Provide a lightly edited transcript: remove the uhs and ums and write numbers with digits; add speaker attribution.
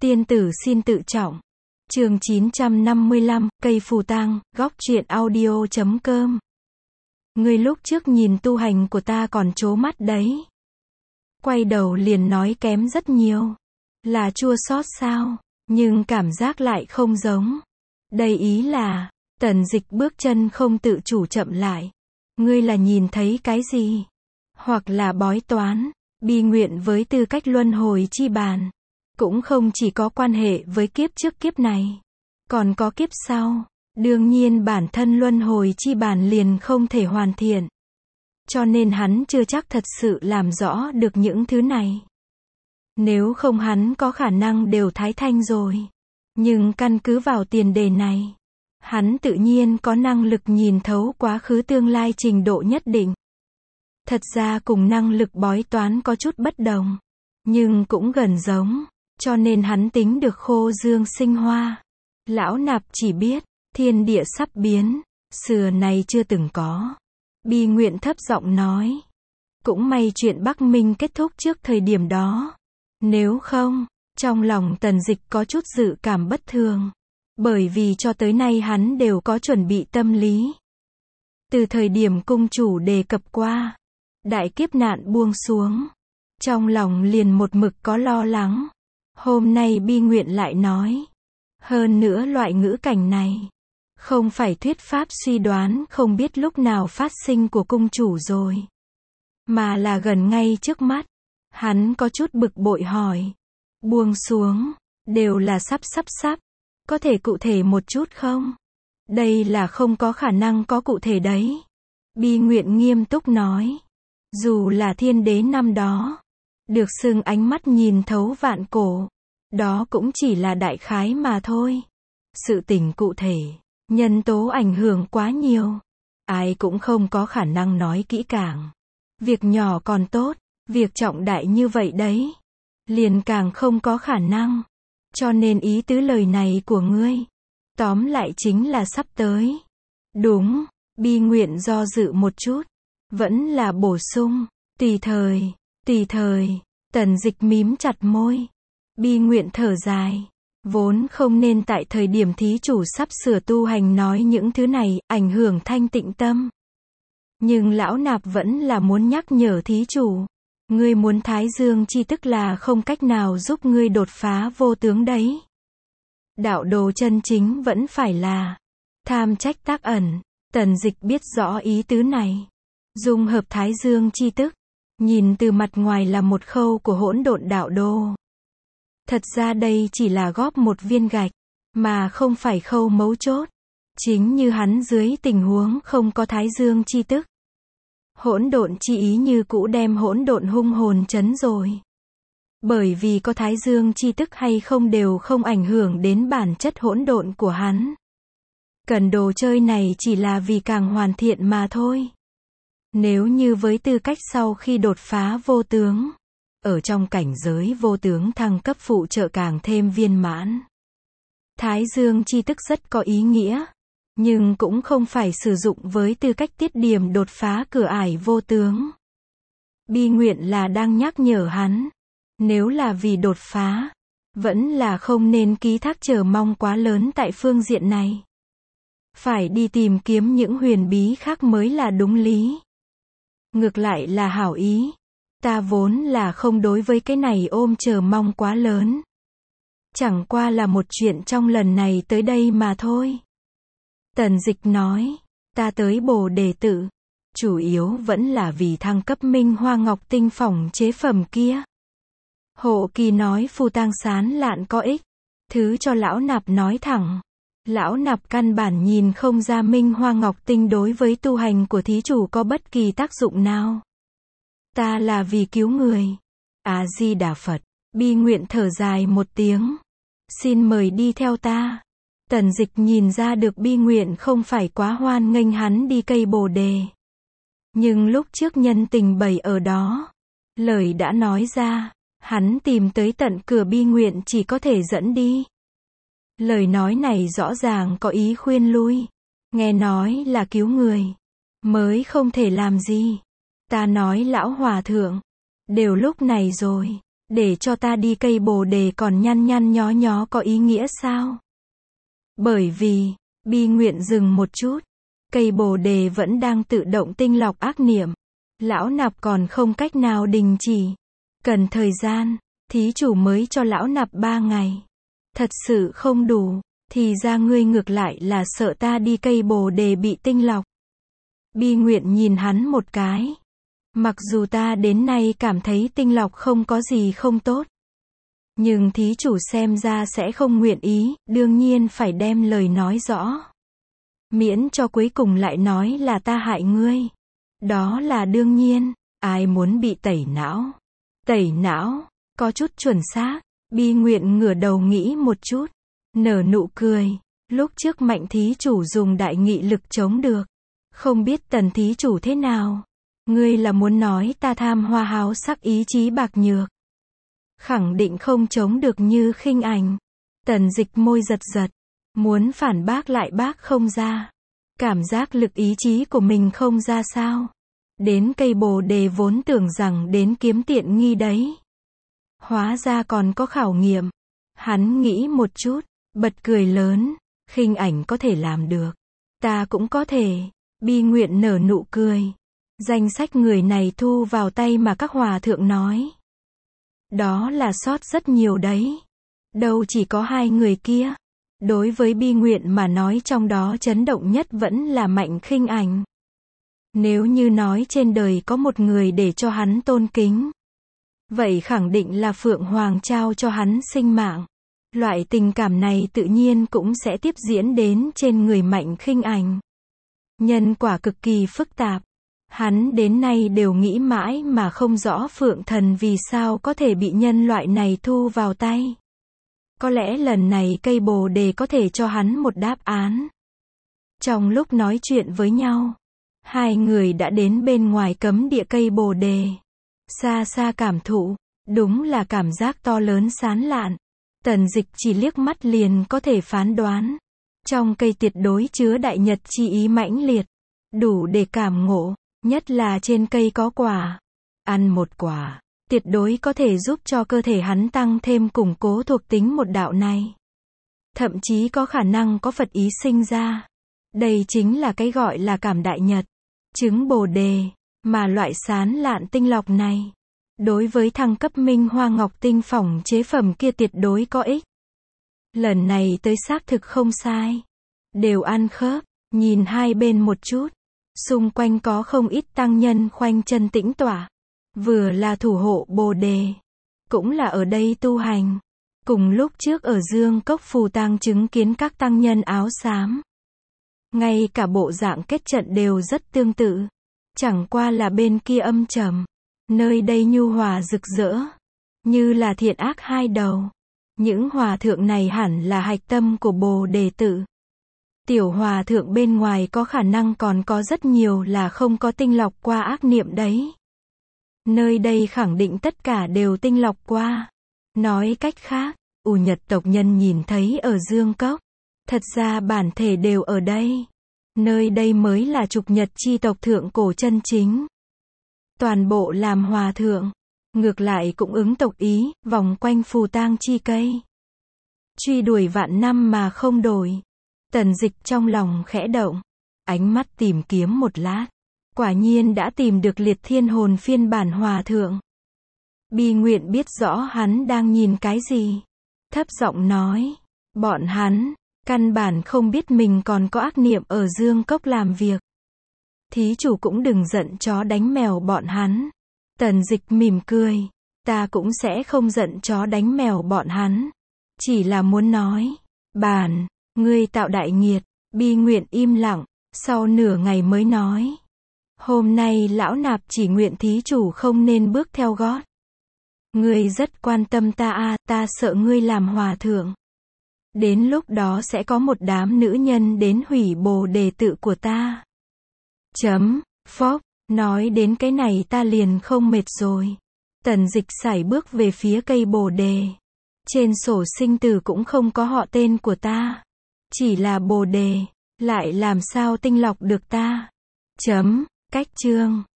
Speaker 1: Tiên tử xin tự trọng. Chương 955, cây phù tang, góc truyện audio.com. Ngươi lúc trước nhìn tu hành của ta còn trố mắt đấy. Quay đầu liền nói kém rất nhiều. Là chua xót sao? Nhưng cảm giác lại không giống. Đây ý là, Tần Dịch bước chân không tự chủ chậm lại. Ngươi là nhìn thấy cái gì? Hoặc là bói toán, bi nguyện với tư cách luân hồi chi bàn. Cũng không chỉ có quan hệ với kiếp trước kiếp này. Còn có kiếp sau. Đương nhiên bản thân luân hồi chi bàn liền không thể hoàn thiện. Cho nên hắn chưa chắc thật sự làm rõ được những thứ này. Nếu không hắn có khả năng đều thái thanh rồi. Nhưng căn cứ vào tiền đề này, hắn tự nhiên có năng lực nhìn thấu quá khứ tương lai trình độ nhất định. Thật ra cùng năng lực bói toán có chút bất đồng. Nhưng cũng gần giống. Cho nên hắn tính được khô dương sinh hoa. Lão Nạp chỉ biết, thiên địa sắp biến, xưa nay chưa từng có. Bi nguyện thấp giọng nói. Cũng may chuyện Bắc Minh kết thúc trước thời điểm đó. Nếu không, trong lòng Tần Dịch có chút dự cảm bất thường. Bởi vì cho tới nay hắn đều có chuẩn bị tâm lý. Từ thời điểm cung chủ đề cập qua, đại kiếp nạn buông xuống. Trong lòng liền một mực có lo lắng. Hôm nay bi nguyện lại nói. Hơn nữa loại ngữ cảnh này, không phải thuyết pháp suy đoán không biết lúc nào phát sinh của cung chủ rồi. Mà là gần ngay trước mắt. Hắn có chút bực bội hỏi. Buông xuống, đều là sắp. Có thể cụ thể một chút không? Đây là không có khả năng có cụ thể đấy. Bi nguyện nghiêm túc nói. Dù là thiên đế năm đó, được xưng ánh mắt nhìn thấu vạn cổ. Đó cũng chỉ là đại khái mà thôi. Sự tình cụ thể, nhân tố ảnh hưởng quá nhiều. Ai cũng không có khả năng nói kỹ càng. Việc nhỏ còn tốt, việc trọng đại như vậy đấy. Liền càng không có khả năng. Cho nên ý tứ lời này của ngươi, tóm lại chính là sắp tới. Đúng, bi nguyện do dự một chút. Vẫn là bổ sung, tùy thời, Tần Dịch mím chặt môi. Bi nguyện thở dài. Vốn không nên tại thời điểm thí chủ sắp sửa tu hành nói những thứ này, ảnh hưởng thanh tịnh tâm. Nhưng lão Nạp vẫn là muốn nhắc nhở thí chủ. Ngươi muốn thái dương chi tức là không cách nào giúp ngươi đột phá vô tướng đấy. Đạo đồ chân chính vẫn phải là tham trách tác ẩn. Tần Dịch biết rõ ý tứ này. Dung hợp thái dương chi tức, nhìn từ mặt ngoài là một khâu của hỗn độn đạo đồ. Thật ra đây chỉ là góp một viên gạch, mà không phải khâu mấu chốt. Chính như hắn dưới tình huống không có thái dương chi tức. Hỗn độn chi ý như cũ đem hỗn độn hung hồn chấn rồi. Bởi vì có thái dương chi tức hay không đều không ảnh hưởng đến bản chất hỗn độn của hắn. Cần đồ chơi này chỉ là vì càng hoàn thiện mà thôi. Nếu như với tư cách sau khi đột phá vô tướng, ở trong cảnh giới vô tướng thăng cấp phụ trợ càng thêm viên mãn. Thái dương chi tức rất có ý nghĩa, nhưng cũng không phải sử dụng với tư cách tiết điểm đột phá cửa ải vô tướng. Bi nguyện là đang nhắc nhở hắn, nếu là vì đột phá, vẫn là không nên ký thác chờ mong quá lớn tại phương diện này. Phải đi tìm kiếm những huyền bí khác mới là đúng lý. Ngược lại là hảo ý. Ta vốn là không đối với cái này ôm chờ mong quá lớn. Chẳng qua là một chuyện trong lần này tới đây mà thôi. Tần Dịch nói, ta tới Bồ Đề Tự, chủ yếu vẫn là vì thăng cấp Minh Hoa Ngọc Tinh phỏng chế phẩm kia. Hộ Kỳ nói phù tang sán lạn có ích. Thứ cho lão Nạp nói thẳng. Lão Nạp căn bản nhìn không ra Minh Hoa Ngọc Tinh đối với tu hành của thí chủ có bất kỳ tác dụng nào. Ta là vì cứu người. A Di Đà Phật. Bi nguyện thở dài một tiếng. Xin mời đi theo ta. Tần Dịch nhìn ra được bi nguyện không phải quá hoan nghênh hắn đi cây bồ đề. Nhưng lúc trước nhân tình bày ở đó. Lời đã nói ra. Hắn tìm tới tận cửa bi nguyện chỉ có thể dẫn đi. Lời nói này rõ ràng có ý khuyên lui. Nghe nói là cứu người. Mới không thể làm gì. Ta nói lão hòa thượng. Đều lúc này rồi. Để cho ta đi cây bồ đề còn nhăn nhăn nhó nhó có ý nghĩa sao? Bởi vì, Bi Nguyện dừng một chút. Cây bồ đề vẫn đang tự động tinh lọc ác niệm. Lão nạp còn không cách nào đình chỉ. Cần thời gian, thí chủ mới cho lão nạp 3 ngày. Thật sự không đủ, thì ra ngươi ngược lại là sợ ta đi cây bồ đề bị tinh lọc. Bi Nguyện nhìn hắn một cái. Mặc dù ta đến nay cảm thấy tinh lọc không có gì không tốt. Nhưng thí chủ xem ra sẽ không nguyện ý, đương nhiên phải đem lời nói rõ. Miễn cho cuối cùng lại nói là ta hại ngươi. Đó là đương nhiên, ai muốn bị tẩy não. Tẩy não, có chút chuẩn xác. Bi Nguyện ngửa đầu nghĩ một chút. Nở nụ cười. Lúc trước Mạnh thí chủ dùng đại nghị lực chống được. Không biết Tần thí chủ thế nào. Ngươi là muốn nói ta tham hoa háo sắc ý chí bạc nhược. Khẳng định không chống được như Khinh Ảnh. Tần Dịch môi giật giật. Muốn phản bác lại bác không ra. Cảm giác lực ý chí của mình không ra sao. Đến cây bồ đề vốn tưởng rằng đến kiếm tiện nghi đấy. Hóa ra còn có khảo nghiệm. Hắn nghĩ một chút, bật cười lớn. Khinh Ảnh có thể làm được. Ta cũng có thể. Bi Nguyện nở nụ cười. Danh sách người này thu vào tay mà các hòa thượng nói. Đó là sót rất nhiều đấy. Đâu chỉ có 2 người kia. Đối với Bi Nguyện mà nói trong đó chấn động nhất vẫn là Mạnh Khinh Ảnh. Nếu như nói trên đời có một người để cho hắn tôn kính. Vậy khẳng định là Phượng Hoàng trao cho hắn sinh mạng. Loại tình cảm này tự nhiên cũng sẽ tiếp diễn đến trên người Mạnh Khinh Ảnh. Nhân quả cực kỳ phức tạp. Hắn đến nay đều nghĩ mãi mà không rõ Phượng Thần vì sao có thể bị nhân loại này thu vào tay. Có lẽ lần này cây bồ đề có thể cho hắn một đáp án. Trong lúc nói chuyện với nhau, 2 người đã đến bên ngoài cấm địa cây bồ đề. Xa xa cảm thụ, đúng là cảm giác to lớn sán lạn. Tần Dịch chỉ liếc mắt liền có thể phán đoán. Trong cây tuyệt đối chứa đại nhật chi ý mãnh liệt, đủ để cảm ngộ, nhất là trên cây có quả. Ăn một quả, tuyệt đối có thể giúp cho cơ thể hắn tăng thêm củng cố thuộc tính một đạo này. Thậm chí có khả năng có Phật ý sinh ra. Đây chính là cái gọi là cảm đại nhật, chứng bồ đề, mà loại sán lạn tinh lọc này. Đối với thăng cấp Minh Hoa Ngọc Tinh phỏng chế phẩm kia tuyệt đối có ích. Lần này tới xác thực không sai. Đều ăn khớp, nhìn hai bên một chút. Xung quanh có không ít tăng nhân khoanh chân tĩnh tọa. Vừa là thủ hộ bồ đề, cũng là ở đây tu hành. Cùng lúc trước ở Dương Cốc Phù Tang chứng kiến các tăng nhân áo xám. Ngay cả bộ dạng kết trận đều rất tương tự. Chẳng qua là bên kia âm trầm. Nơi đây nhu hòa rực rỡ. Như là thiện ác hai đầu. Những hòa thượng này hẳn là hạch tâm của bồ đề tự. Tiểu hòa thượng bên ngoài có khả năng còn có rất nhiều là không có tinh lọc qua ác niệm đấy. Nơi đây khẳng định tất cả đều tinh lọc qua. Nói cách khác, U Nhật tộc nhân nhìn thấy ở Dương Cốc. Thật ra bản thể đều ở đây. Nơi đây mới là trục nhật chi tộc thượng cổ chân chính. Toàn bộ làm hòa thượng. Ngược lại cũng ứng tộc ý, vòng quanh Phù Tang chi cây. Truy đuổi vạn năm mà không đổi. Tần Dịch trong lòng khẽ động. Ánh mắt tìm kiếm một lát. Quả nhiên đã tìm được Liệt Thiên Hồn phiên bản hòa thượng. Bi Nguyện biết rõ hắn đang nhìn cái gì. Thấp giọng nói. Bọn hắn, căn bản không biết mình còn có ác niệm ở Dương Cốc làm việc. Thí chủ cũng đừng giận chó đánh mèo bọn hắn. Tần Dịch mỉm cười. Ta cũng sẽ không giận chó đánh mèo bọn hắn. Chỉ là muốn nói. Bản, ngươi tạo đại nghiệt. Bi Nguyện im lặng. Sau nửa ngày mới nói. Hôm nay lão nạp chỉ nguyện thí chủ không nên bước theo gót. Ngươi rất quan tâm ta à, ta sợ ngươi làm hòa thượng. Đến lúc đó sẽ có một đám nữ nhân đến hủy bồ đề tự của ta. Phốc, nói đến cái này ta liền không mệt rồi. Tần Dịch sải bước về phía cây bồ đề. Trên sổ sinh tử cũng không có họ tên của ta. Chỉ là bồ đề, lại làm sao tinh lọc được ta. Cách chương.